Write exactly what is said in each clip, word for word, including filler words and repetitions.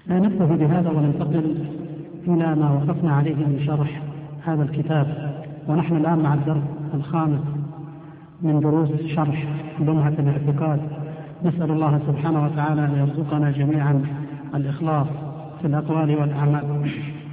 نكتفي بهذا وننتقل إلى ما وقفنا عليه من شرح هذا الكتاب، ونحن الآن مع الدرس الخامس من دروس شرح لمعة الاعتقاد. نسأل الله سبحانه وتعالى أن يرزقنا جميعا الإخلاص في الأقوال والأعمال.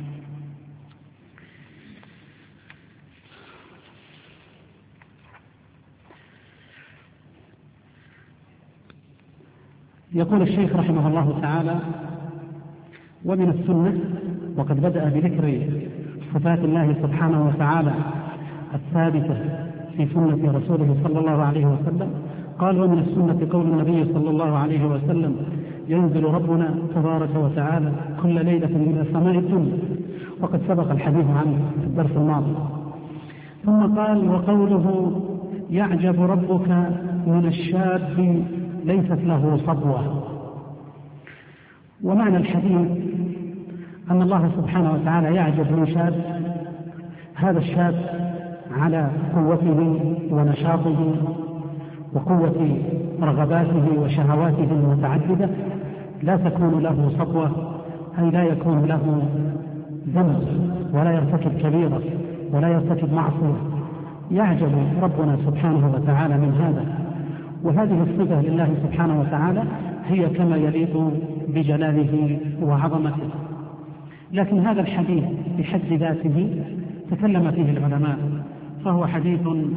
يقول الشيخ رحمه الله تعالى: ومن السنة، وقد بدأ بذكر صفات الله سبحانه وتعالى الثابتة في سنة رسوله صلى الله عليه وسلم، قال: ومن السنة قول النبي صلى الله عليه وسلم: ينزل ربنا تبارك وتعالى كل ليلة إلى سماء الدنيا، وقد سبق الحديث عنه في الدرس الماضي. ثم قال: وقوله: يعجب ربك من الشاب ليست له صبوة. ومعنى الحديث أن الله سبحانه وتعالى يعجب من شاب، هذا الشاب على قوته ونشاطه وقوة رغباته وشهواته المتعددة لا تكون له صبوة، أي لا يكون له ذنب ولا يرتكب كبيرة ولا يرتكب معصية. يعجب ربنا سبحانه وتعالى من هذا، وهذه الصفة لله سبحانه وتعالى هي كما يليق بجلاله وعظمته. لكن هذا الحديث بحد ذاته تكلم فيه العلماء، فهو حديث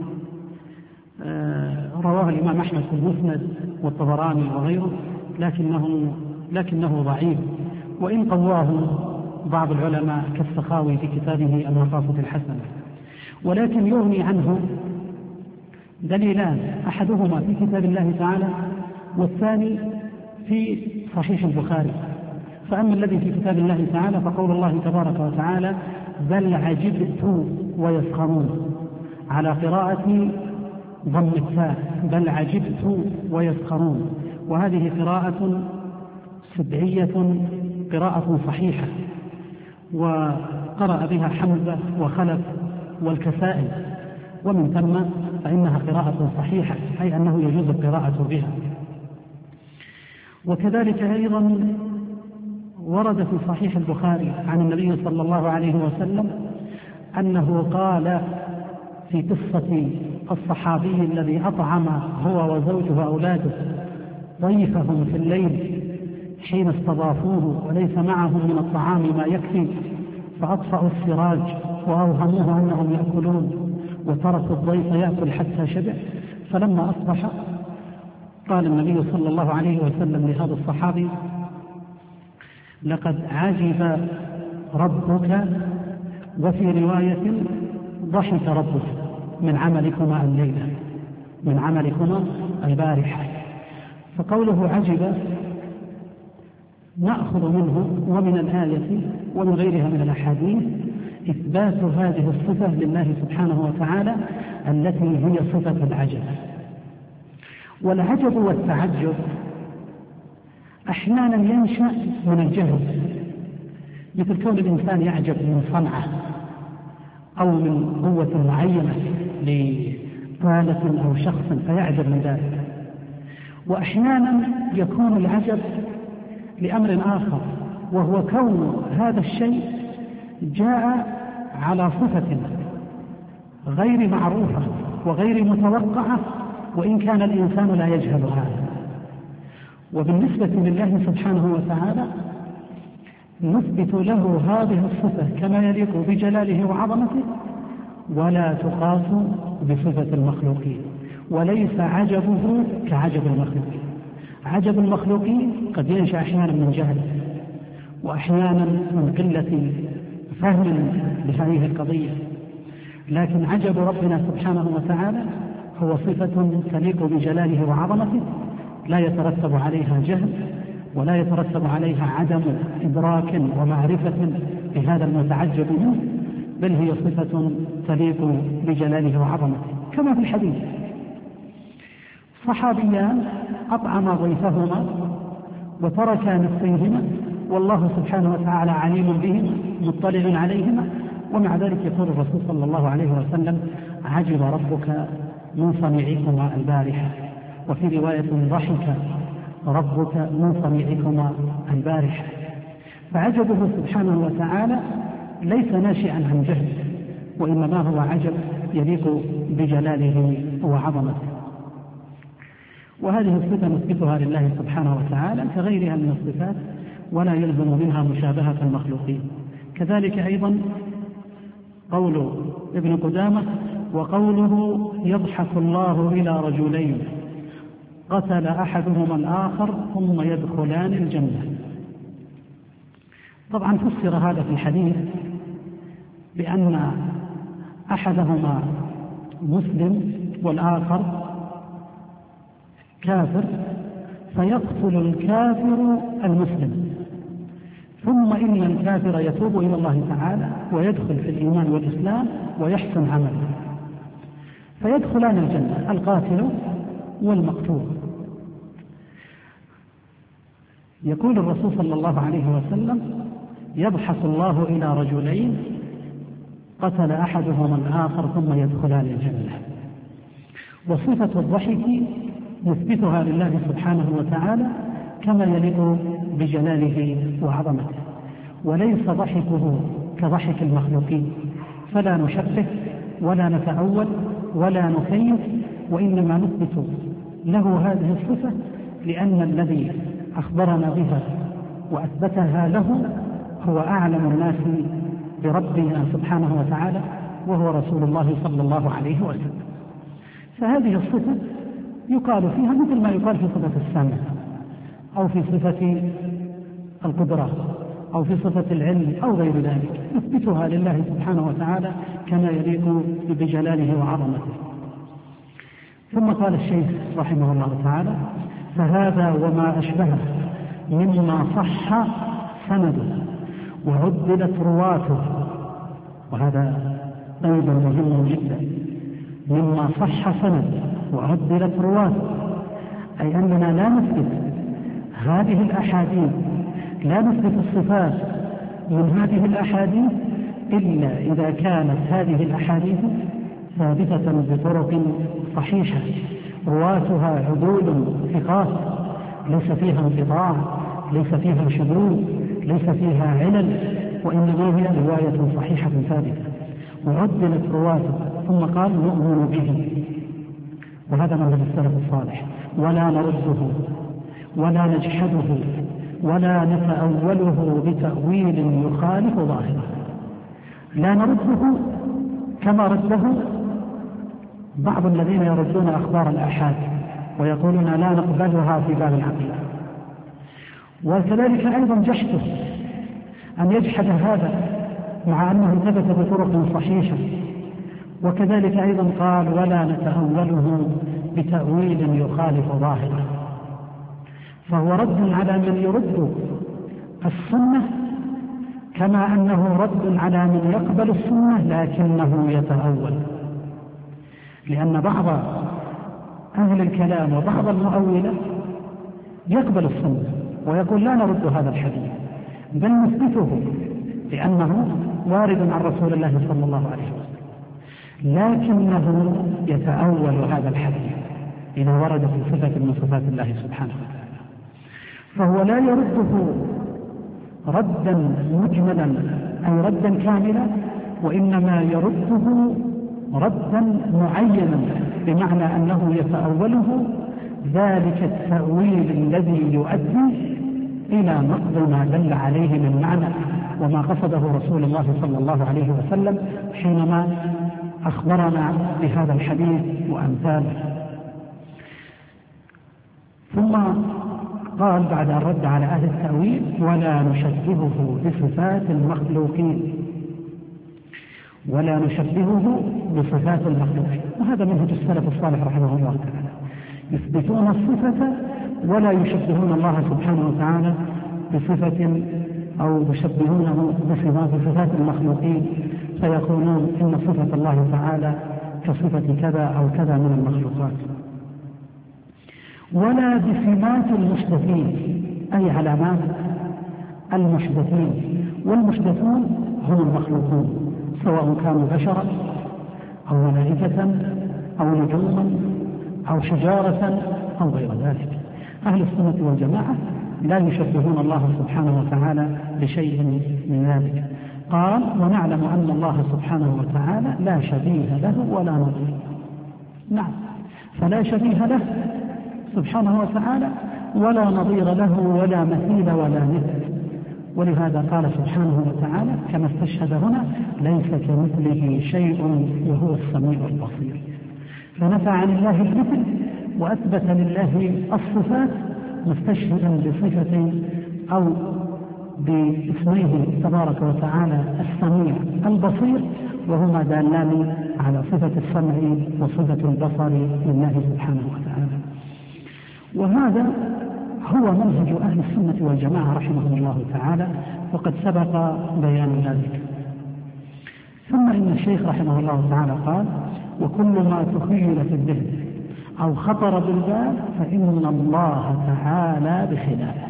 رواه الإمام أحمد في المسند والطبراني وغيره، لكنه, لكنه ضعيف، وإن قواه بعض العلماء كالسخاوي في كتابه المقاصد الحسنة. ولكن يغني عنه دليلان، أحدهما في كتاب الله تعالى والثاني في صحيح البخاري. فأما الذي في كتاب الله تعالى فقول الله تبارك وتعالى: بل عجبت ويسخرون، على قراءة ضم التاء، بل عجبت ويسخرون، وهذه قراءة سبعية، قراءة صحيحة، وقرأ بها حمزة وخلف والكسائي، ومن ثم فإنها قراءة صحيحة، أي أنه يجوز القراءة بها. وكذلك أيضا ورد في صحيح البخاري عن النبي صلى الله عليه وسلم أنه قال في قصة الصحابي الذي أطعم هو وزوجه أولاده ضيفهم في الليل حين استضافوه وليس معهم من الطعام ما يكفي، فأطفأوا السراج وأوهموه أنهم يأكلون وتركوا الضيف يأكل حتى شبع. فلما أصبح قال النبي صلى الله عليه وسلم لهذا الصحابي: لقد عجب ربك، وفي رواية ضحك ربك من عملكما الليلة، من عملكما البارحة. فقوله عجب نأخذ منه ومن الآية ومن غيرها من الأحاديث إثبات هذه الصفة لله سبحانه وتعالى التي هي صفة العجب. والعجب والتعجب أحيانا ينشأ من الجهل، مثل كون الإنسان يعجب من صنعة أو من قوة معينة لآلة أو شخص فيعجب من ذلك. وأحيانا يكون العجب لأمر آخر، وهو كون هذا الشيء جاء على صفة غير معروفة وغير متوقعة، وإن كان الإنسان لا يجهل هذا. وبالنسبة لله سبحانه وتعالى نثبت له هذه الصفة كما يليق بجلاله وعظمته، ولا تقاس بصفة المخلوقين، وليس عجبه كعجب المخلوقين. عجب المخلوقين قد ينشأ أحيانا من جهل، وأحيانا من قلة فهم لهذه القضية، لكن عجب ربنا سبحانه وتعالى هو صفة تليق بجلاله وعظمته، لا يترتب عليها جهل ولا يترتب عليها عدم إدراك ومعرفة بهذا المتعجب منه، بل هي صفة تليق بجلاله وعظمته. كما في الحديث: صحابيان أطعما ضيفهما وتركا نفسيهما والله سبحانه وتعالى عليم بهما مطلع عليهما، ومع ذلك يقول الرسول صلى الله عليه وسلم: عجب ربك من صنيعكما البارحة. وفي رواية: ضحك ربك من صنيعكما البارحة. فعجبه سبحانه وتعالى ليس ناشئا عن جهل، وإنما هو عجب يليق بجلاله وعظمته. وهذه الصفة نثبتها لله سبحانه وتعالى كغيرها من الصفات، ولا يلزم منها مشابهة المخلوقين. كذلك أيضا قول ابن قدامة: وقوله يضحك الله إلى رجلين قتل أحدهما الآخر ثم يدخلان الجنة. طبعا فسر هذا في الحديث بأن أحدهما مسلم والآخر كافر، فيقتل الكافر المسلم، ثم إن الكافر يتوب إلى الله تعالى ويدخل في الإيمان والإسلام ويحسن عمله، فيدخلان الجنة القاتل والمقتول. يقول الرسول صلى الله عليه وسلم: يضحك الله إلى رجلين قتل أحدهما الآخر ثم يدخلان الجنة. وصفة الضحك نثبتها لله سبحانه وتعالى كما يليق بجلاله وعظمته، وليس ضحكه كضحك المخلوقين، فلا نشبه ولا نتأول ولا نكيف، وإنما نثبت له هذه الصفة لأن الذي أخبرنا بها وأثبتها له هو أعلم الناس بربنا سبحانه وتعالى، وهو رسول الله صلى الله عليه وسلم. فهذه الصفة يقال فيها مثل ما يقال في صفة السمع، أو في صفة القدرة، أو في صفة العلم، أو غير ذلك، نثبتها لله سبحانه وتعالى كما يليق بجلاله وعظمته. ثم قال الشيخ رحمه الله تعالى: فهذا وما أشبهه مما صح سنده وعدلت رواته. وهذا أيضا مهم جدا، مما صح سنده وعدلت رواته، أي أننا لا نثبت هذه الأحاديث، لا نثبت الصفات من هذه الأحاديث إلا إذا كانت هذه الأحاديث ثابتة بطرق صحيحة رواتها عدول ثقات، ليس فيها انقطاع، ليس فيها شذوذ، ليس فيها علل، وإنما هي رواية صحيحة ثابتة وعدلت رواته. ثم قال: نؤمن به، وهذا منهج السلف الصالح، ولا نرده ولا نجحده ولا نتأوله بتأويل يخالف ظاهره. لا نرده كما رده بعض الذين يردون أخبار الآحاد ويقولون لا نقبلها في باب العقل. وكذلك أيضا جحده، أن يجحد هذا مع أنه ثبت بطرق صحيحة. وكذلك أيضا قال: ولا نتأوله بتأويل يخالف ظاهره. فهو رد على من يرد السنة كما أنه رد على من يقبل السنة لكنه يتأول، لأن بعض أهل الكلام وبعض المؤولة يقبل السنة ويقول لا نرد هذا الحديث بل نثبته لأنه وارد عن رسول الله صلى الله عليه وسلم، لكنه يتأول هذا الحديث إذا ورد في صفة من صفات الله سبحانه وتعالى، فهو لا يرده ردا مجملا أو ردا كاملا، وإنما يرده ردا معينا، بمعنى أنه يتأوله ذلك التأويل الذي يؤدي إلى نقض ما دل عليه من معنى وما قصده رسول الله صلى الله عليه وسلم حينما أخبرنا بهذا الحديث وأمثاله. ثم قال بعد أن رد على أهل التأويل: ولا نشبهه بصفات المخلوقين، ولا نشبهه بصفات المخلوقين. وهذا منهج السلف الصالح رحمه الله تعالى، يثبتون الصفة ولا يشبهون الله سبحانه وتعالى بصفة أو يشبهونه بصفات المخلوقين، فيقولون إن صفة الله تعالى كصفة كذا أو كذا من المخلوقات. ولا بسمات المحدثين، أي علامات المحدثين، والمحدثون هم المخلوقون سواء كانوا بشرا أو ملائكة أو نجوما أو حجارة أو غير ذلك. أهل السنة والجماعة لا يشبهون الله سبحانه وتعالى بشيء من ذلك. قال ونعلم أن الله سبحانه وتعالى لا شبيه له ولا نظير. نعم، فلا شبيه له سبحانه وتعالى ولا نظير له ولا مثيل ولا مثل. ولهذا قال سبحانه وتعالى كما استشهد هنا ليس كمثله شيء وهو السميع البصير، فنفى عن الله المثل وأثبت لله الصفات مستشهدا بصفة أو باسميه تبارك وتعالى السميع البصير، وهما دالان على صفة السمع وصفة البصر لله سبحانه وتعالى. وهذا هو منهج أهل السنة والجماعة رحمهم الله تعالى، وقد سبق بيان ذلك. ثم إن الشيخ رحمه الله تعالى قال وكل ما تخيل في الذهن أو خطر بالبال فإن الله تعالى بخلافه.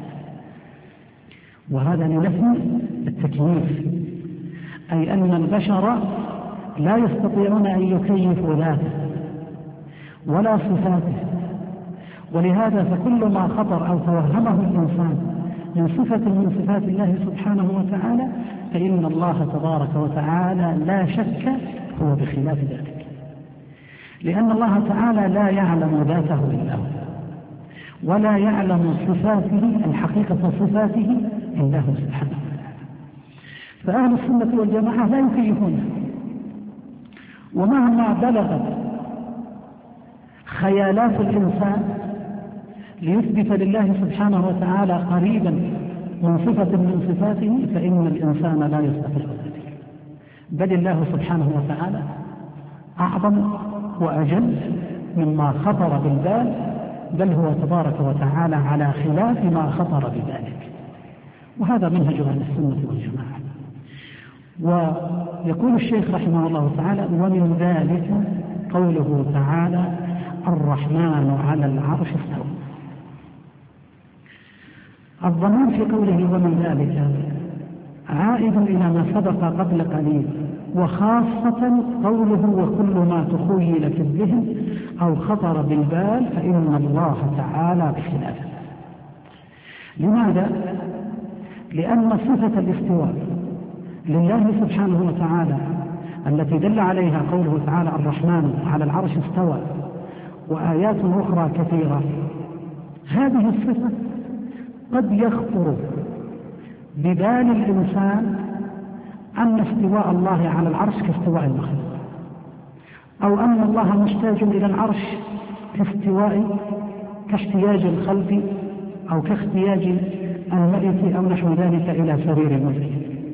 وهذا لنفي التكييف، أي أن البشر لا يستطيعون أن يكيفوا ذاته ولا صفاته، ولهذا فكل ما خطر أو توهمه الإنسان من صفة من صفات الله سبحانه وتعالى فإن الله تبارك وتعالى لا شك هو بخلاف ذلك، لأن الله تعالى لا يعلم ذاته إلا هو، ولا يعلم صفاته الحقيقة صفاته إلا هو سبحانه وتعالى. فأهل السنة والجماعة لا يكيفونه، ومهما بلغت خيالات الإنسان ليثبت لله سبحانه وتعالى قريبا من صفة من صفاته فإن الإنسان لا يستطيع ذلك، بل الله سبحانه وتعالى أعظم وأجل مما خطر بالبال، بل هو تبارك وتعالى على خلاف ما خطر بذلك. وهذا منهج أهل السنة والجماعة. ويقول الشيخ رحمه الله تعالى ومن ذلك قوله تعالى الرحمن على العرش استوى. الضمان في قوله ومن ذلك عائد إلى ما سبق قبل قليل، وخاصة قوله وكل ما تخيل في الذهن أو خطر بالبال فإن الله تعالى بخلافه. لماذا؟ لأن صفة الاستواء لله سبحانه وتعالى التي دل عليها قوله تعالى الرحمن على العرش استوى وآيات أخرى كثيرة، هذه الصفة قد يخطر ببال الإنسان أن استواء الله على العرش كاستواء المخلوق، أو أن الله محتاج إلى العرش كاستواء كاحتياج الخلق أو كاحتياج الملك أو نحو ذلك إلى سرير الملك.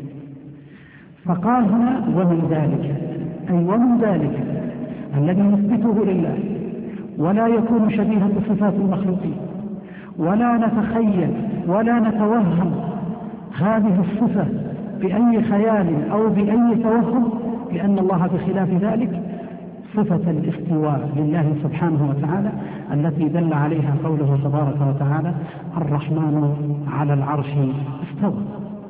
فقال هنا ومن ذلك، أي ومن ذلك الذي نثبته لله ولا يكون شبيها بصفات المخلوقين، ولا نتخيل ولا نتوهم هذه الصفة بأي خيال أو بأي توهم، لأن الله بخلاف ذلك صفة الاستواء لله سبحانه وتعالى التي دل عليها قوله تبارك وتعالى الرحمن على العرش استوى.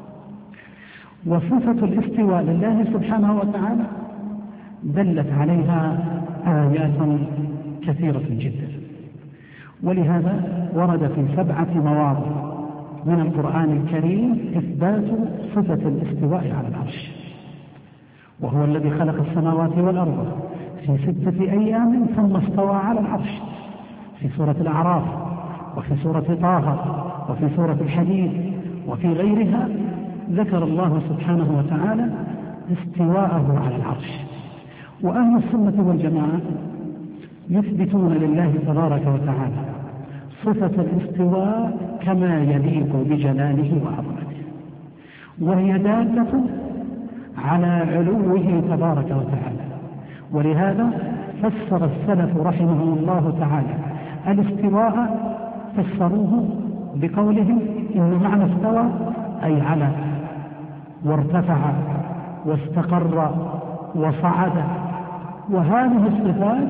وصفة الاستواء لله سبحانه وتعالى دلت عليها آيات كثيرة جدا، ولهذا ورد في سبعة مواضع من القرآن الكريم إثبات صفة الاستواء على العرش. وهو الذي خلق السماوات والأرض في ستة أيام ثم استوى على العرش، في سورة الأعراف وفي سورة طه وفي سورة الحديد وفي غيرها ذكر الله سبحانه وتعالى استواءه على العرش. وأهل السنة والجماعة يثبتون لله تبارك وتعالى صفة الاستواء كما يليق بجلاله وعظمته، وهي دالة على علوه تبارك وتعالى. ولهذا فسر السلف رحمهم الله تعالى الاستواء فسروه بقولهم إن معنى استوى أي على وارتفع واستقر وصعد. وهذه الصفات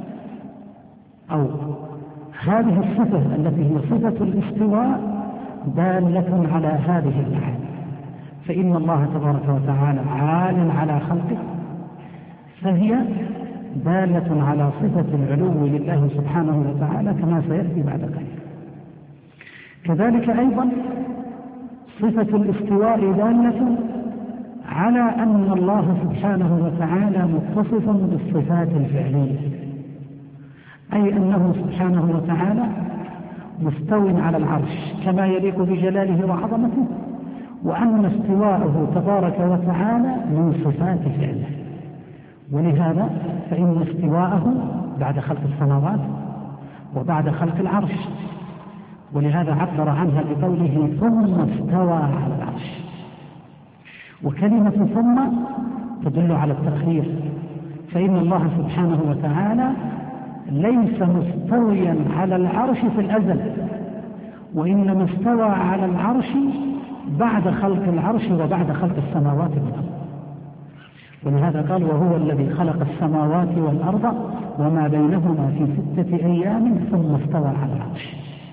أو هذه الصفة التي هي صفة الاستواء دالة على هذه المعاني، فإن الله تبارك وتعالى عال على خلقه، فهي دالة على صفة العلو لله سبحانه وتعالى كما سيأتي بعد قليل. كذلك أيضا صفة الاستواء دالة على أن الله سبحانه وتعالى متصف بالصفات الفعلية، أي أنه سبحانه وتعالى مستو على العرش كما يليق بجلاله وعظمته، وأن استواءه تبارك وتعالى من صفات فعله. ولهذا فإن استواءه بعد خلق السماوات وبعد خلق العرش، ولهذا عبر عنها بقوله ثم استوى على العرش. وكلمة ثم تدل على التأخير، فإن الله سبحانه وتعالى ليس مستويا على العرش في الأزل، وإنما استوى على العرش بعد خلق العرش وبعد خلق السماوات والأرض. ولهذا قال وهو الذي خلق السماوات والأرض وما بينهما في ستة أيام ثم استوى على العرش.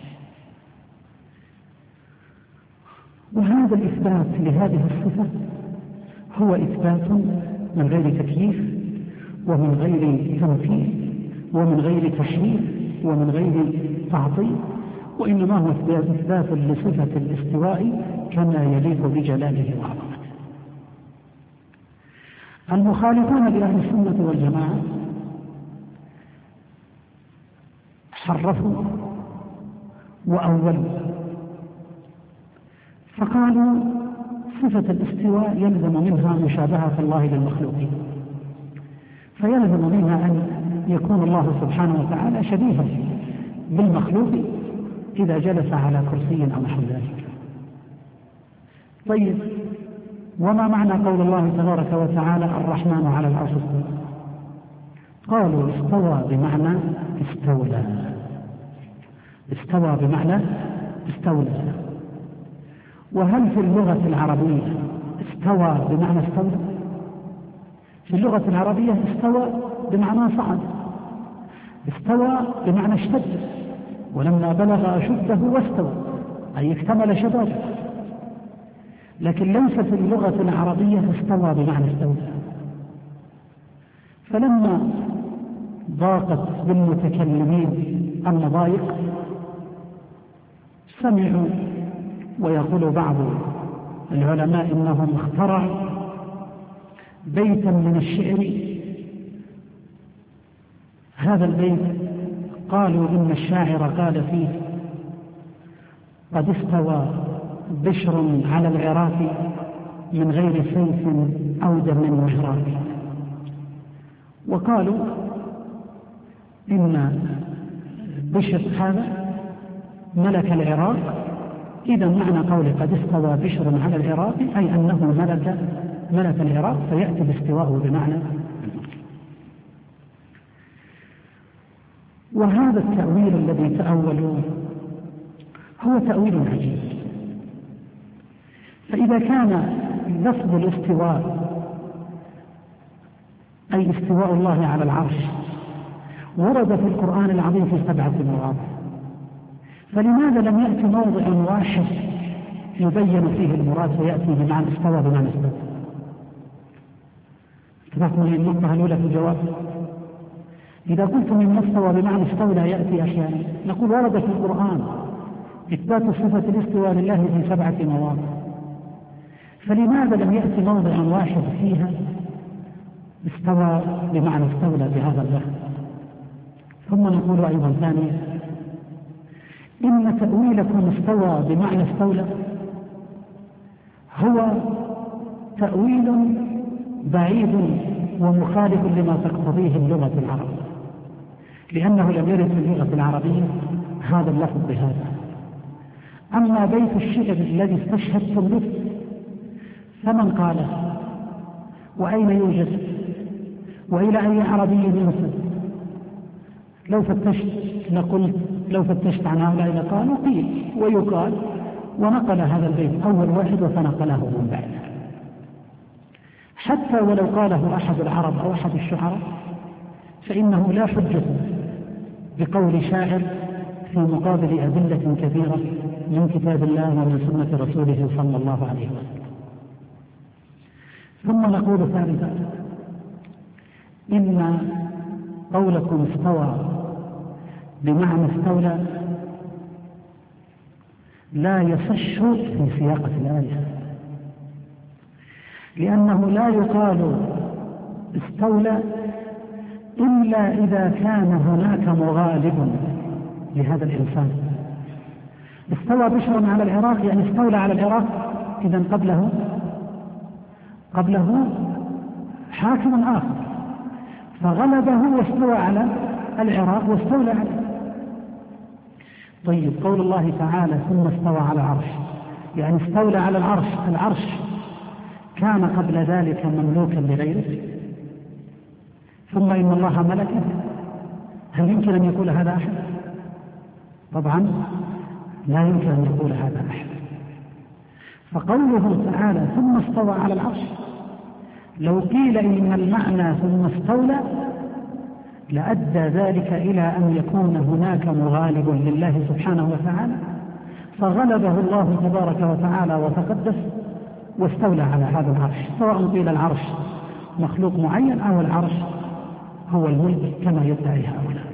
وهذا الإثبات لهذه الصفة هو إثبات من غير تكييف ومن غير تمثيل ومن غير تشريف ومن غير تعطيل، وإنما هو إثبات لصفة الاستواء كما يليق بجلاله وعظمته. المخالفون لأهل السنة والجماعة حرفوا وأولوا، فقالوا صفة الاستواء يلزم منها مشابهة الله للمخلوقين، فيلزم منها أن يكون الله سبحانه وتعالى شبيها بالمخلوق إذا جلس على كرسي أو نحو ذلك. طيب، وما معنى قول الله تبارك وتعالى الرحمن على العرش استوى؟ قالوا استوى بمعنى استولى، استوى بمعنى استولى. وهل في اللغة العربية استوى بمعنى استولى؟ في اللغة العربية استوى بمعنى صعد، استوى بمعنى اشتد، ولما بلغ أشده واستوى أي اكتمل شبابه. لكن ليس في اللغة العربية استوى بمعنى استولى. فلما ضاقت بالمتكلمين المضايق سمعوا، ويقول بعض العلماء إنهم اخترعوا بيتا من الشعر. هذا البيت قالوا إن الشاعر قال فيه قد استوى بشر على العراق من غير سيف أو دم مهراق. وقالوا إن بشر هذا ملك العراق، إذا معنى قول قد استوى بشر على العراق أي أنه ملك ملك العراق، فيأتي باستواءه بمعنى. وهذا التأويل الذي تأولوه هو تأويل عجيب. فإذا كان لفظ الاستواء أي استواء الله على العرش ورد في القرآن العظيم في سبعة مواضع، فلماذا لم يأتي موضع واحد يبين فيه المراد فيأتي بمعنى استوى بمعنى استوى؟ تفهمون النقطة الأولى في الجواب؟ إذا قلت من استوى بمعنى استولى يأتي أحيانا، نقول ورد في القرآن إثبات صفة الاستواء لله في سبعة مواضع، فلماذا لم يأتي موضع واحد فيها استوى بمعنى استولى بهذا اللفظ؟ ثم نقول أيضا ثانيا إن تأويلكم استوى بمعنى استولى هو تأويل بعيد ومخالف لما تقتضيه اللغة العربية، لأنه لم يرد في اللغة العربية هذا اللفظ بهذا. أما بيت الشعر الذي استشهدتم به فمن قاله وأين يوجد وإلى أي عربي ينسب؟ لو فتشت لقلت لو فتشت عن هؤلاء لقالوا قيل ويقال، ونقل هذا البيت أول واحد وفنقله من بعده. حتى ولو قاله أحد العرب أو أحد الشعراء فإنه لا حجة بقول شاعر في مقابل أدلة كثيرة من كتاب الله ومن سنة رسوله صلى الله عليه وسلم. ثم نقول ثالثا إن قولكم استوى بمعنى استولى لا يصح في سياقة الآية، لأنه لا يقال استولى إلا إذا كان هناك مغالب لهذا الإنسان. استوى بشر على العراق يعني استولى على العراق، إذن قبله قبله حاكم آخر فغلبه واستوى على العراق واستولى عليه. طيب قول الله تعالى ثم استوى على العرش، يعني استولى على العرش، العرش كان قبل ذلك مملوكا لغيره ثم إن الله ملكه؟ هل يمكن أن يقول هذا أحد؟ طبعا لا يمكن أن يقول هذا أحد. فقوله تعالى ثم استوى على العرش، لو قيل إن المعنى ثم استولى لأدى ذلك إلى أن يكون هناك مغالب لله سبحانه وتعالى فغلبه الله تبارك وتعالى وتقدس واستولى على هذا العرش، سواء قيل العرش مخلوق معين أو العرش هو الملك كما يدعي هؤلاء.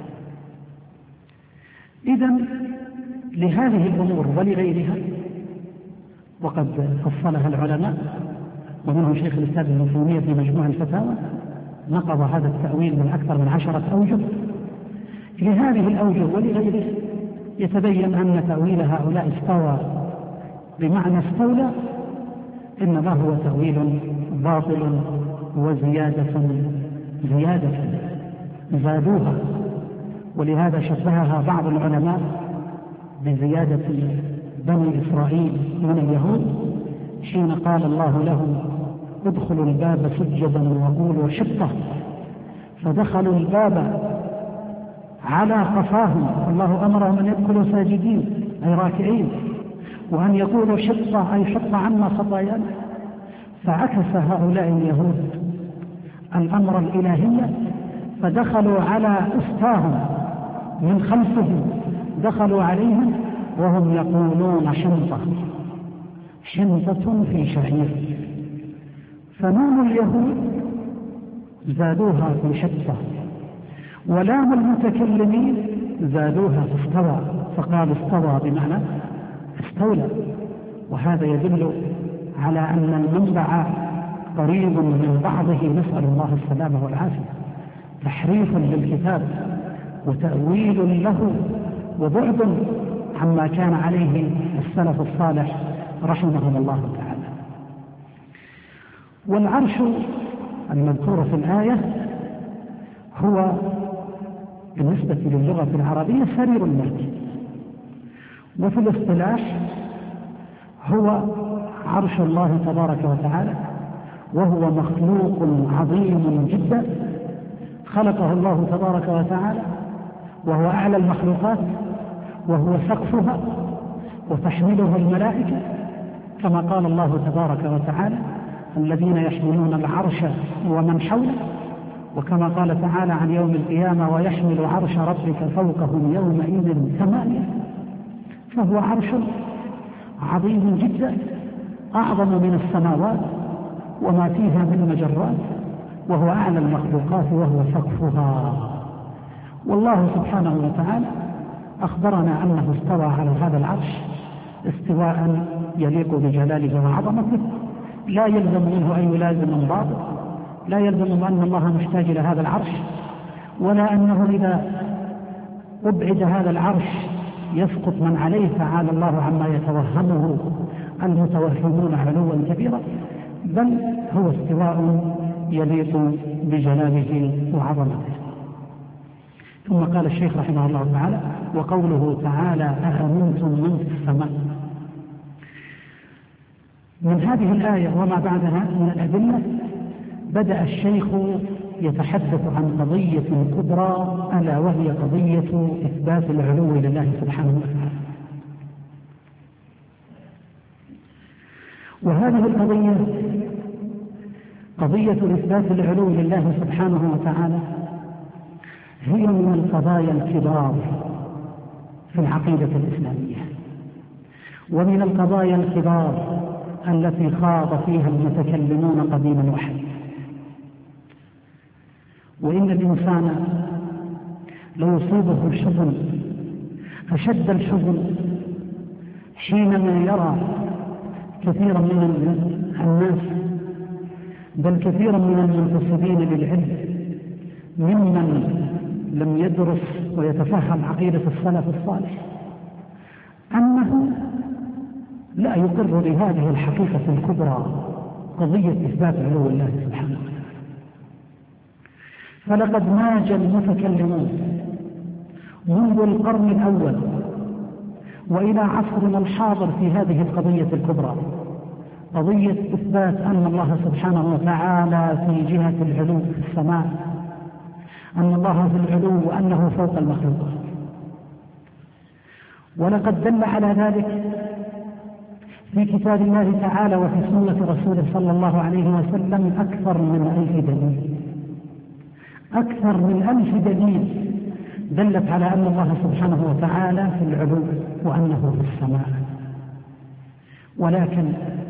إذن لهذه الأمور ولغيرها، وقد فصلها العلماء ومنهم شيخ الإسلام ابن تيمية في مجموع الفتاوى نقض هذا التأويل من أكثر من عشرة أوجه. لهذه الأوجه ولغيره يتبين أن تأويل هؤلاء استوى بمعنى استولى إنما هو تأويل باطل وزيادة زيادة زادوها، ولهذا شبهها بعض العلماء بزيادة بني إسرائيل من اليهود حين قال الله لهم ادخلوا الباب سجدا وقولوا حطة، فدخلوا الباب على قفاهم، الله أمرهم أن يدخلوا ساجدين أي راكعين، وأن يقولوا حطة أي حط عنا خطايانا. فعكس هؤلاء اليهود الأمر الإلهي فدخلوا على أستاهم من خلفهم، دخلوا عليهم وهم يقولون حنطة حنطة في شعير. فنون اليهود زادوها في حطة، ولام المتكلمين زادوها في استوى، فقال استوى بمعنى استولى. وهذا يدل على أن المنبع قريب من بعضه، نسأل الله السلامة والعافية، تحريف للكتاب وتأويل له وبعد عما كان عليه السلف الصالح رحمهم الله تعالى. والعرش المذكور في الآية هو بالنسبة للغة العربية سرير الملك، وفي الاصطلاح هو عرش الله تبارك وتعالى، وهو مخلوق عظيم جدا خلقه الله تبارك وتعالى، وهو أعلى المخلوقات، وهو سقفها وتحمله الملائكة كما قال الله تبارك وتعالى الذين يحملون العرش ومن حوله، وكما قال تعالى عن يوم القيامة ويحمل عرش ربك فوقهم يومئذ ثمانية. فهو عرش عظيم جدا أعظم من السماوات وما فيها من مجرات، وهو أعلى المخلوقات وهو سقفها. والله سبحانه وتعالى أخبرنا أنه استوى على هذا العرش استواء يليق بجلاله وعظمته، لا يلزم منه أن يلازم انضباط، لا يلزم أن الله محتاج إلى هذا العرش، ولا أنه إذا أبعد هذا العرش يسقط من عليه، تعالى الله عما يتوهمه المتوهمون علوا كبيرا، بل هو استواء يليق بجلاله وعظمته. ثم قال الشيخ رحمه الله تعالى وقوله تعالى أأمنتم من في السماء. من هذه الآية وما بعدها من الأدلة بدأ الشيخ يتحدث عن قضية كبرى، ألا وهي قضية إثبات العلو لله سبحانه وتعالى. وهذه القضية قضية إثبات العلو لله سبحانه وتعالى هي من القضايا الكبار في العقيدة الإسلامية، ومن القضايا الكبار التي خاض فيها المتكلمون قديما وحديثا. وإن الإنسان لو يصيبه الحزن أشد الحزن حينما يرى كثيرا من الناس بل كثيرا من المنتسبين للعلم ممن لم يدرس ويتفهم عقيدة السلف الصالح أنه لا يقر بهذه الحقيقة الكبرى قضية إثبات علو الله سبحانه وتعالى. فلقد ماج المتكلمون منذ القرن الأول وإلى عصرنا الحاضر في هذه القضية الكبرى، قضية إثبات أن الله سبحانه وتعالى في جهة العلو في السماء، أن الله في العلو وأنه فوق المخلوقات. ولقد دل على ذلك في كتاب الله تعالى وفي سنة رسوله صلى الله عليه وسلم أكثر من ألف دليل أكثر من ألف دليل دلت على أن الله سبحانه وتعالى في العلو وأنه في السماء. ولكن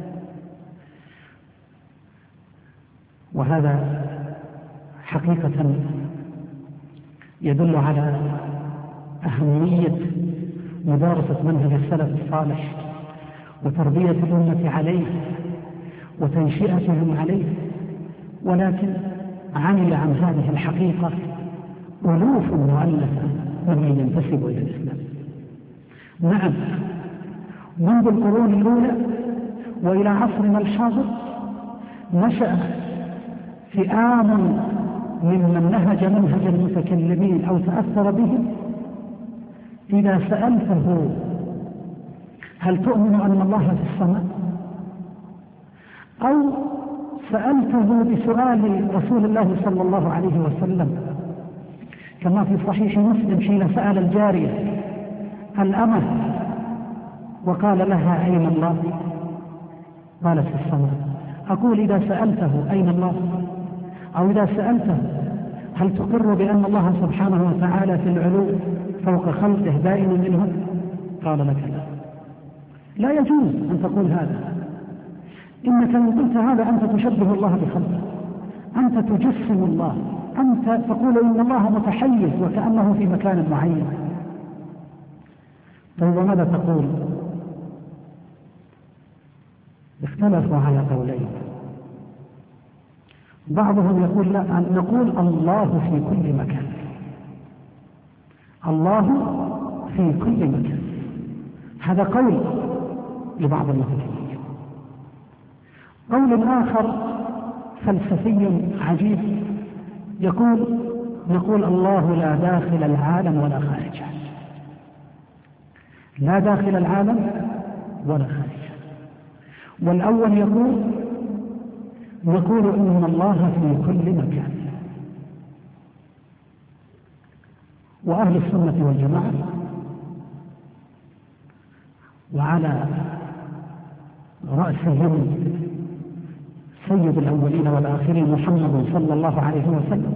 وهذا حقيقة يدل على أهمية مدارسة منهج السلف الصالح وتربية الأمة عليه وتنشئتهم عليه، ولكن عمل عن هذه الحقيقة ألوف مؤلفة ممن ينتسب إلى الإسلام. نعم، منذ القرون الأولى وإلى عصرنا الحاضر نشأ فئام ممن نهج منهج المتكلمين أو تأثر بهم إذا سألته هل تؤمن أن الله في السماء؟ أو سألته بسؤال رسول الله صلى الله عليه وسلم كما في صحيح مسلم حين سأل الجارية الأمة وقال لها أين الله؟ قالت في السماء. أقول إذا سألته أين الله أو إذا سألته هل تقر بأن الله سبحانه وتعالى في العلو فوق خلقه بائن منهم؟ قال لك لا، لا يجوز أن تقول هذا، إنك إن قلت هذا أنت تشبه الله بخلقه، أنت تجسم الله، أنت تقول إن الله متحيز وكأنه في مكان معين. طيب ماذا تقول؟ اختلفوا على قولين، بعضهم يقول لا، نقول الله في كل مكان، الله في كل مكان، هذا قول لبعض المفكرين. قول آخر فلسفي عجيب يقول نقول الله لا داخل العالم ولا خارجه، لا داخل العالم ولا خارجه. والأول يقول نقول إن الله في كل مكان. وأهل السنة والجماعة وعلى رأسهم سيد الأولين والآخرين محمد صلى الله عليه وسلم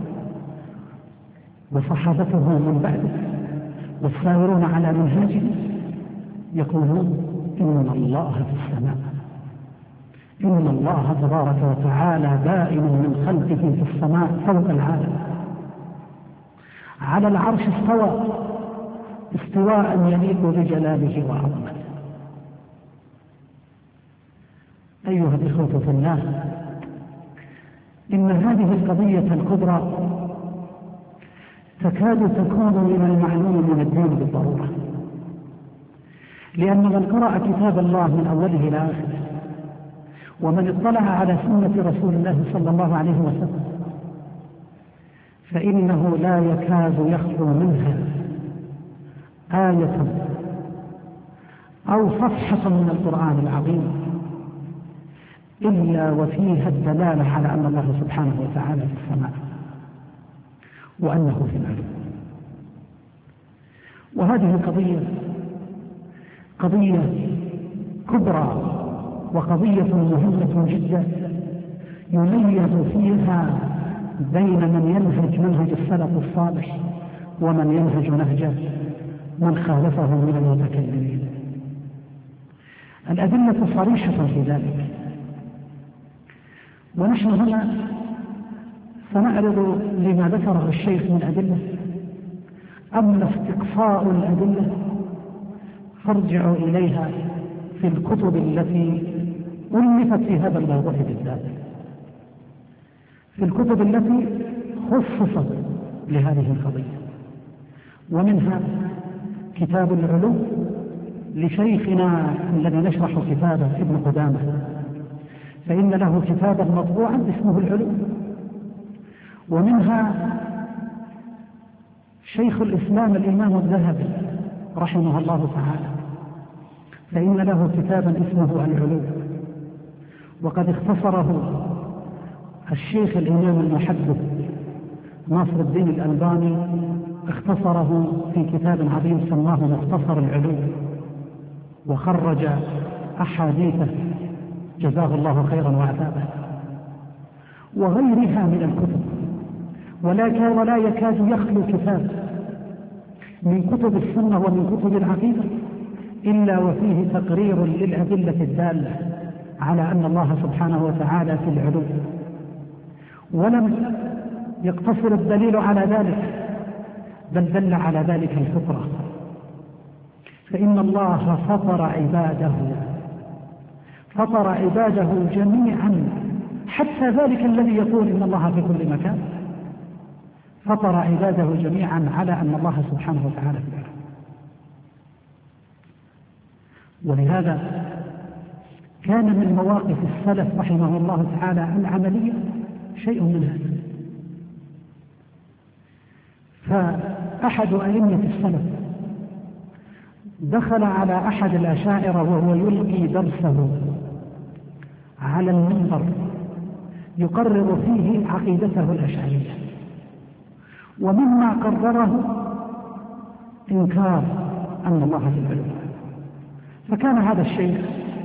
وصحابته من بعده والسائرون على منهاجه يقولون إن الله في السماء، إن الله تبارك وتعالى بائن من خلقه في السماء فوق العالم، على العرش استوى استواء يليق بجلاله وعظمته. أيها الإخوة في الله، إن هذه القضية الكبرى تكاد تكون من المعلوم من الدين بالضرورة، لأن من قرأ كتاب الله من أوله إلى آخره ومن اطلع على سنة رسول الله صلى الله عليه وسلم فإنه لا يكاد يخلو منها آية أو صفحة من القرآن العظيم إلا وفيها الدلالة على أن الله سبحانه وتعالى في السماء وأنه في العلو. وهذه القضية قضية كبرى وقضية مهمة جدا يميز فيها بين من ينهج منهج السلف الصالح ومن ينهج نهجه من خالفه من المتكلمين. الأدلة صريحة في ذلك، ونحن هنا سنعرض لما ذكره الشيخ من أدلة. أما استقصاء الأدلة فارجعوا إليها في الكتب التي ألفت في هذا الموضوع بالذات، في الكتب التي خصصت لهذه القضية، ومنها كتاب العلو لشيخنا الذي نشرح كتابه ابن قدامة، فإن له كتابا مطبوعا اسمه العلو. ومنها شيخ الإسلام الإمام الذهبي رحمه الله تعالى، فإن له كتابا اسمه العلو، وقد اختصره الشيخ الإمام المحدث ناصر الدين الألباني، اختصره في كتاب عظيم سماه مختصر العلو، وخرج أحاديثه جزاه الله خيرا وعتابه، وغيرها من الكتب. ولكن ولا يكاد يخلو كتاب من كتب السنة ومن كتب العقيدة إلا وفيه تقرير للأدلة الدالة على أن الله سبحانه وتعالى في العلو. ولم يقتصر الدليل على ذلك، بل دل على ذلك الفطرة، فإن الله فطر عباده فطر عباده جميعا، حتى ذلك الذي يقول إن الله في كل مكان، فطر عباده جميعا على أن الله سبحانه وتعالى في العلو. ولهذا كان من مواقف السلف رحمه الله تعالى العملية شيء من هذا. فأحد أئمة السلف دخل على أحد الأشاعرة وهو يلقي درسه على المنبر يقرر فيه عقيدته الأشعرية، ومما قرره إنكار أن الله في العلو. فكان هذا الشيخ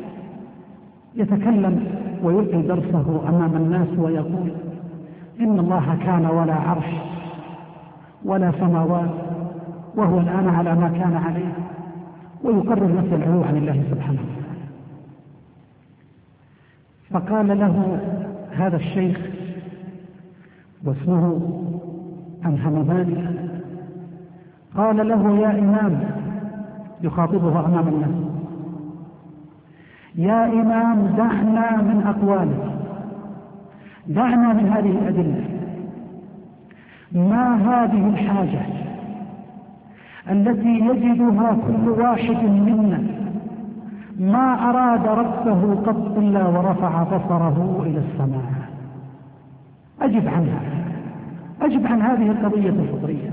يتكلم ويلقي درسه أمام الناس ويقول إن الله كان ولا عرش ولا سماوات، وهو الآن على ما كان عليه، ويقرر نفس العلو عن الله سبحانه وتعالى. فقال له هذا الشيخ واسمه الهمداني، قال له يا إمام، يخاطبه أمام الناس، يا إمام دعنا من أقوالك، دعنا من هذه الأدلة، ما هذه الحاجة التي يجدها كل واحد منا ما أراد ربه قط إلا ورفع بصره إلى السماء؟ أجب عنها، أجب عن هذه القضية الفطرية.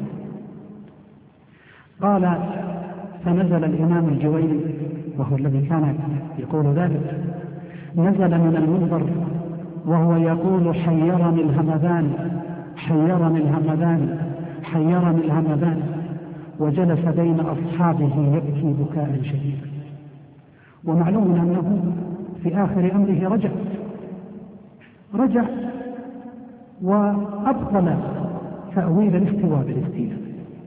قال فنزل الإمام الجويني وهو الذي كان يقول ذلك، نزل من المنبر وهو يقول حيرني الهمدان، حيرني الهمدان، حيرني الهمدان، وجلس بين أصحابه يبكي بكاء شديدا. ومعلوم أنه في آخر أمره رجع رجع وأبطل تأويل الاستواء بالاستيلاء،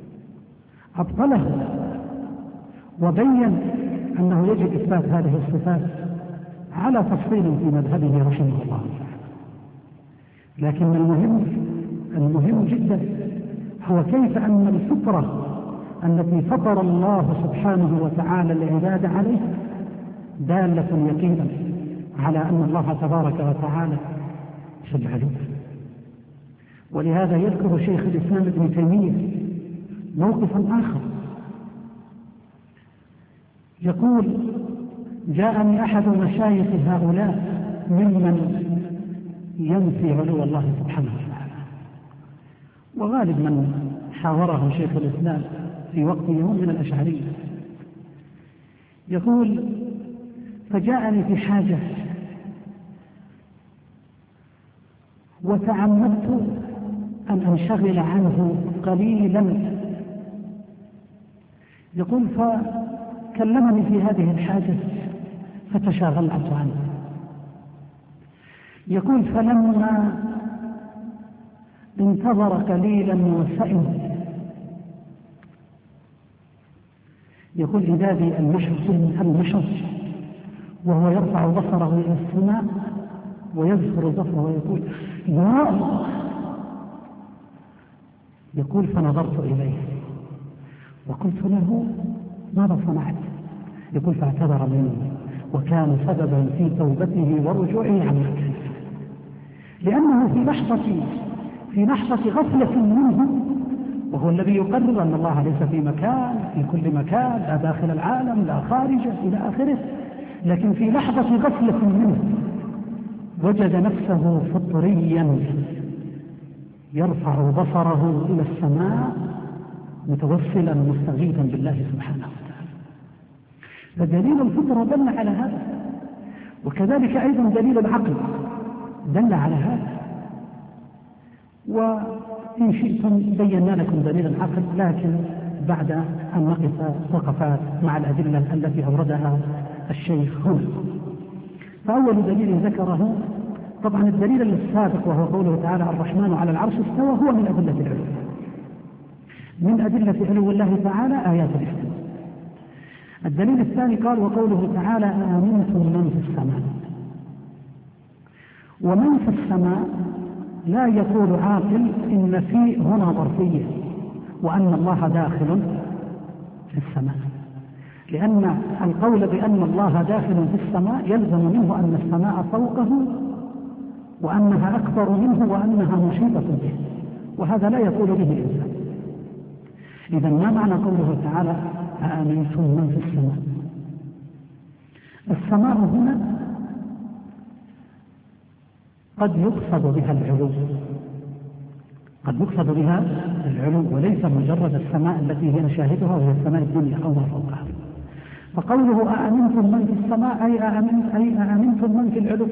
أبطله وبين أنه يجب إثبات هذه الصفات على تفصيل في مذهبه رحمه الله تعالى. لكن المهم المهم جدا هو كيف أن الفطرة التي فطر الله سبحانه وتعالى العباد عليه دالة يقينا على أن الله تبارك وتعالى في العلو. ولهذا يذكر شيخ الإسلام ابن تيمية موقفا آخر، يقول جاءني أحد مشايخ هؤلاء ممن ينفي علو الله سبحانه وتعالى، وغالب من حاوره شيخ الإسلام في وقته هم من الأشعرية. يقول فجاءني في حاجة وتعمدت أن أنشغل عنه قليلا، يقول فكلمني في هذه الحاجة فتشاغلت عنه. يقول فلما انتظر قليلا وسئم، يقول إذا بي المشط المشط وهو يرفع بصره إلى السماء ويذكر بصره ويقول يا الله. يقول فنظرت إليه وقلت له ماذا صنعت؟ يقول فاعتذر مني وكان سببا في توبته ورجوعه عن مكة، لأنه في لحظة في لحظة غفلة منه، وهو الذي يقرر أن الله ليس في مكان في كل مكان، لا داخل العالم لا خارجه إلى آخره، لكن في لحظة غفلة منه وجد نفسه فطريا يرفع بصره إلى السماء متوسلا مستغيثا بالله سبحانه وتعالى. فدليل الفطرة دل على هذا، وكذلك أيضا دليل العقل دل على هذا. وإن شئتم بينا لكم دليل العقل، لكن بعد أن نقف وقفات مع الأدلة التي أوردها الشيخ هنا. فأول دليل ذكره طبعا الدليل السابق، وهو قوله تعالى الرحمن على العرش استوى، هو من أدلة العلو، من أدلة علو الله تعالى آيات الاستواء. الدليل الثاني قال وقوله تعالى آمنتم من في السماء. ومن في السماء لا يقول عاقل إن في هنا ظرفية وأن الله داخل في السماء، لأن القول بأن الله داخل في السماء يلزم منه أن السماء فوقه وأنها أكبر منه وأنها محيطة به، وهذا لا يقول به الإنسان. إذا ما معنى قوله تعالى أأمنتم من في السماء؟ السماء هنا قد يقصد بها العلو، قد يقصد بها العلو، وليس مجرد السماء التي هي نشاهدها وهي السماء الدنيا أو ما فوقها. فقوله أأمنتم من في السماء أي أأمنتم, أي أأمنتم من في العلو.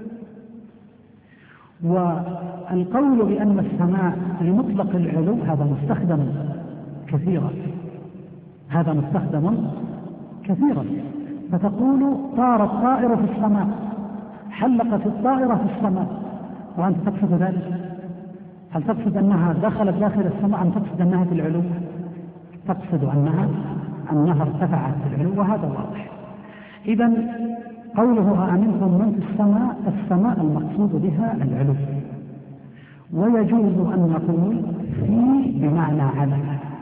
والقول بأن السماء لمطلق العلو هذا مستخدم كثيرا، هذا مستخدم كثيرا. فتقول طار الطائر في السماء، حلقت الطائرة في السماء، وأنت تقصد ذلك؟ هل تقصد أنها دخلت داخل السماء أم تقصد أنها في العلو؟ تقصد أنها أنها ارتفعت في العلو، وهذا واضح. إذا قوله أأمنتم من في السماء، السماء المقصود بها العلو، ويجوز أن نقول في بمعنى على.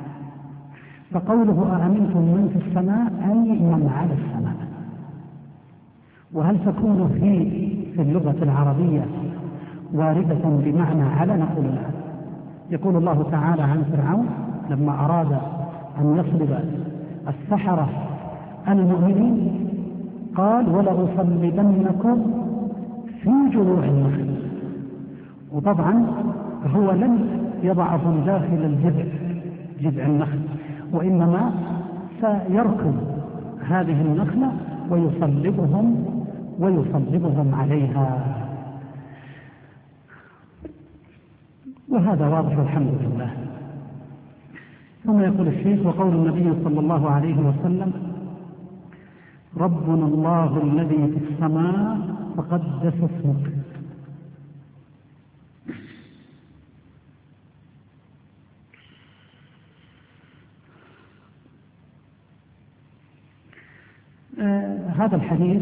فقوله أأمنتم من في السماء أي من على السماء. وهل تكون في في اللغة العربية واردة بمعنى على؟ نقول لا. يقول الله تعالى عن فرعون لما أراد أن يصلب السحرة المؤمنين قال ولأصلبنكم في جذوع النخل. وطبعا هو لم يضعهم داخل الجذع جذع النخل، وإنما سيركب هذه النخلة ويصلبهم ويصلبهم عليها، وهذا واضح الحمد لله. ثم يقول الشيخ وقول النبي صلى الله عليه وسلم ربنا الله الذي في السماء تقدس اسمك. آه هذا الحديث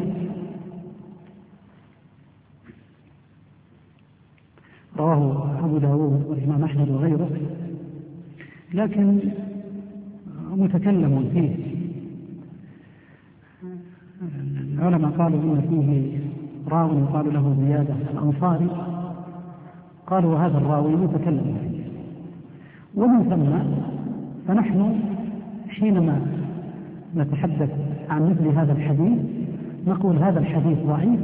رواه أبو داود والإمام أحمد وغيره، لكن متكلم فيه. العلماء قالوا إن فيه راوي يقال له زيادة الأنصاري، قالوا هذا الراوي متكلم فيه. ومن ثم فنحن حينما نتحدث عن مثل هذا الحديث نقول هذا الحديث ضعيف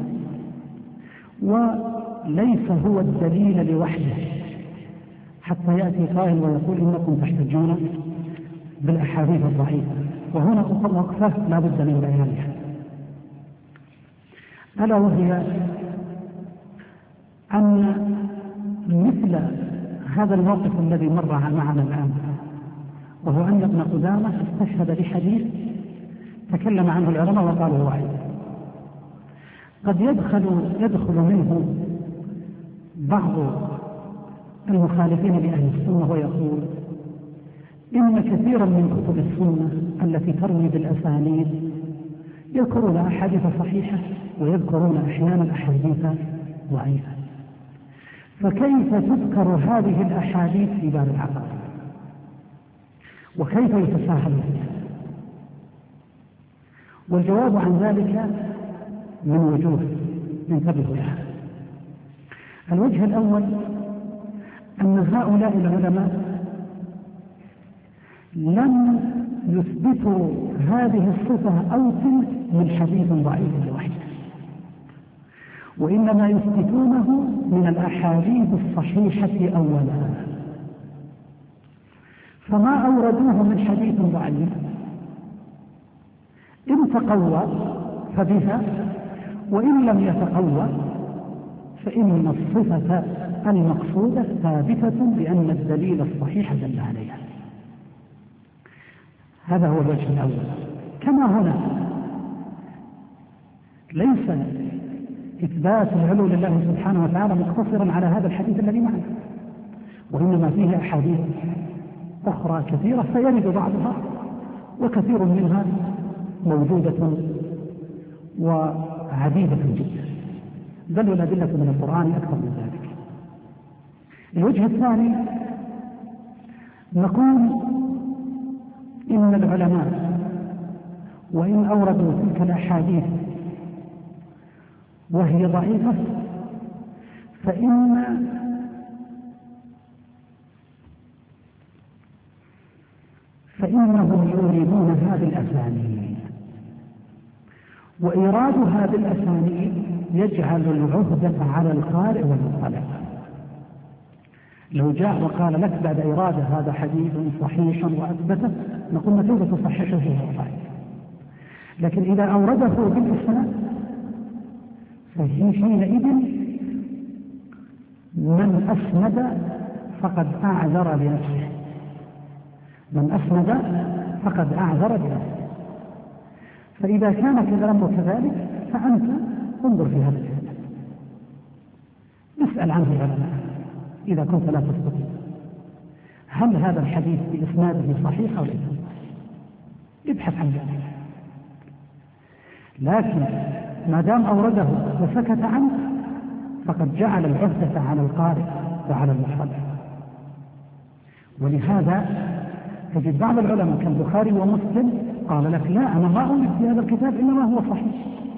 وليس هو الدليل لوحده، حتى يأتي قائل ويقول إنكم تحتجون بالأحاديث الضعيفة. وهنا وقفة لا بد من بيانها، ألا وهي أن مثل هذا الموقف الذي مر معنا الآن، وهو أن ابن قدامة استشهد بحديث تكلم عنه العلماء وقالوا ضعيف، قد يدخل يدخل منه بعض المخالفين لأهل السنة ويقول إن كثيرا من كتب السنة التي تروي بالأسانيد يذكرون أحاديث صحيحة ويذكرون أحيانا أحاديث ضعيفة، فكيف تذكر هذه الأحاديث في باب العقائد؟ وكيف يتساهل فيها؟ والجواب عن ذلك من وجوه انتبهوا لها. الوجه الأول أن هؤلاء العلماء لم يثبتوا هذه الصفة أو تلك من حديث ضعيف لوحده، وإنما يثبتونه من الأحاديث الصحيحة أولا، فما أوردوه من حديث ضعيف إن تقوى فبها، وإن لم يتقوى فإن الصفة المقصودة ثابتة بأن الدليل الصحيح دل عليها. هذا هو الوجه الأول. كما هنا ليس إثبات العلو لله سبحانه وتعالى مقتصرا على هذا الحديث الذي معنا، وإنما فيه أحاديث أخرى كثيرة فيرد بعضها، وكثير منها موجودة وعديدة جدا، بل والأدلة من القرآن أكثر من ذلك. الوجه الثاني نقول إن العلماء وإن أوردوا تلك الأحاديث وهي ضعيفة فإن فإنهم يريدون هذه الأسانيد، وإيراد هذه الأسانيد يجعل العهدة على القارئ والمطلع. لو جاء وقال لك بعد إرادة هذا حديث صحيح وأثبته، نقول متى تصححه هو صحيح، لكن إذا أورده بالإسناد فهي حينئذ من أسند فقد أعذر لنفسه، من أسند فقد أعذر لنفسه. فإذا كان كلامه كذلك فأنت انظر في هذا الإسناد، اسأل عنه العلماء إذا كنت لا تستطيع، هل هذا الحديث بإسناده صحيح أو ليس صحيح؟ ابحث عن ذلك. لكن ما دام أورده وسكت عنه فقد جعل العهدة على القارئ وعلى المطلع. ولهذا تجد بعض العلماء كالبخاري ومسلم قال لك لا، أنا ما أولد في هذا الكتاب إلا ما هو صحيح،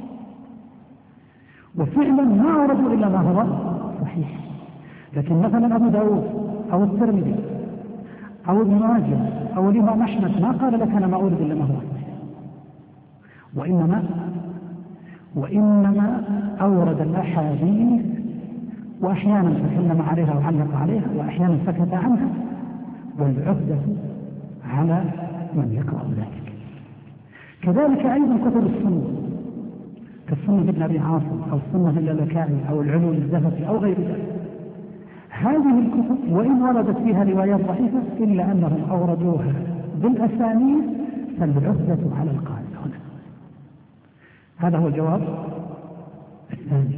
وفعلا ما أوردوا إلا ما هو صحيح. لكن مثلا أبو داود أو الترمذي أو ابن ماجه أو الإمام أحمد ما قال لك أنا ما أورد إلا ما هو صحيح، وإنما وإنما أورد الأحاديث، وأحيانا تكلم عليها وعلق عليها، وأحيانا سكت عنها، والعهدة على من يقرأ ذلك. كذلك أيضا كتب السنة كالسنة ابن أبي عاصم أو السنة اللالكائي أو العلو الذهبي أو غير ذلك، هذه الكتب وإن وردت فيها روايات ضعيفة إلا أنهم أوردوها بالأسانيد، فالعهدة على القارئ هنا. هذا هو الجواب الثاني.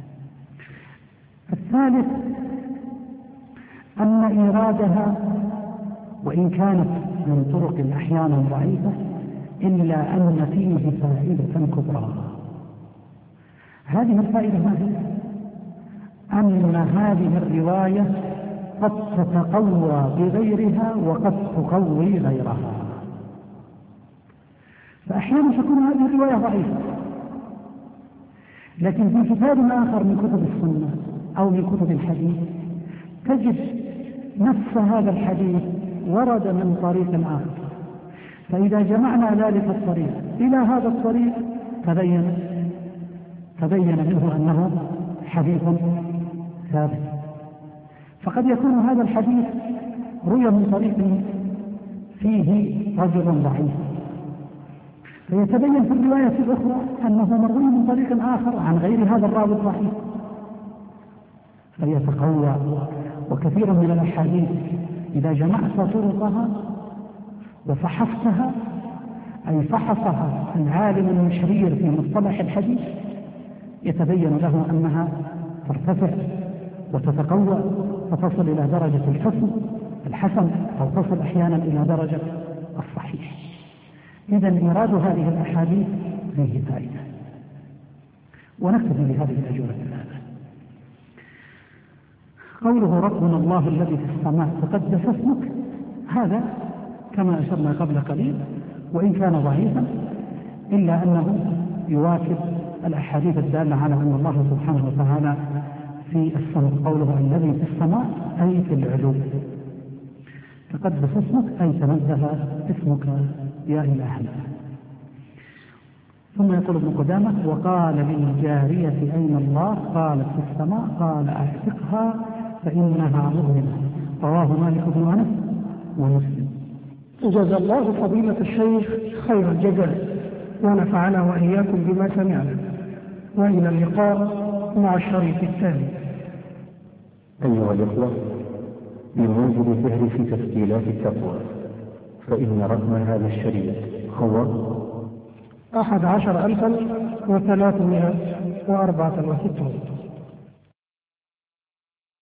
الثالث أن إيرادها وإن كانت من طرق أحيانا ضعيفة إلا أن فيه فائدة كبرى. هذه الفائدة ما هي؟ أن هذه الرواية قد تتقوى بغيرها وقد تقوي غيرها. فأحيانا تكون هذه الرواية ضعيفة، لكن في كتاب آخر من كتب السنة أو من كتب الحديث تجد نفس هذا الحديث ورد من طريق آخر، فإذا جمعنا ذلك الطريق إلى هذا الطريق تبين تبين منه أنه حديث ثابت. فقد يكون هذا الحديث روي من طريق فيه رجل ضعيف، فيتبين في الرواية الأخرى أنه مروي من طريق آخر عن غير هذا الراوي الضعيف فيتقوى. وكثير من الأحاديث إذا جمعت طرقها وفحصتها، أي فحصها العالم المشرير في مصطلح الحديث، يتبين له أنها ترتفع وتتقوى فتصل إلى درجة الحسن الحسن أو تصل أحيانا إلى درجة الصحيح. إذن إيراد هذه الأحاديث فيه فائدة. ونكتفي بهذه الأجوبة الآن. قوله ربنا الله الذي في السماء تقدس اسمك، هذا كما أشرنا قبل قليل وإن كان ضعيفا إلا أنه يواكب الأحاديث الدالة على أن الله سبحانه وتعالى في السماء، قوله الذي في السماء أي في العلو، تقدس اسمك أي تنزه اسمك يا إلهنا. ثم يقول ابن قدامة وقال للجارية أين الله؟ قالت في السماء، قال أعتقها فإنها مؤمنة. رواه مالك بن أنس ومسلم. جزا الله فضيلة الشيخ خير الجزاء ونفعنا وإياكم بما سمعنا، وإلى اللقاء مع الشريط التالي. أيها الإخوة، بموجب الفهر في تسجيلات التقوى، فإن رقم هذا الشريط هو أحد عشر ألفا وثلاثمائة وأربعة وستون.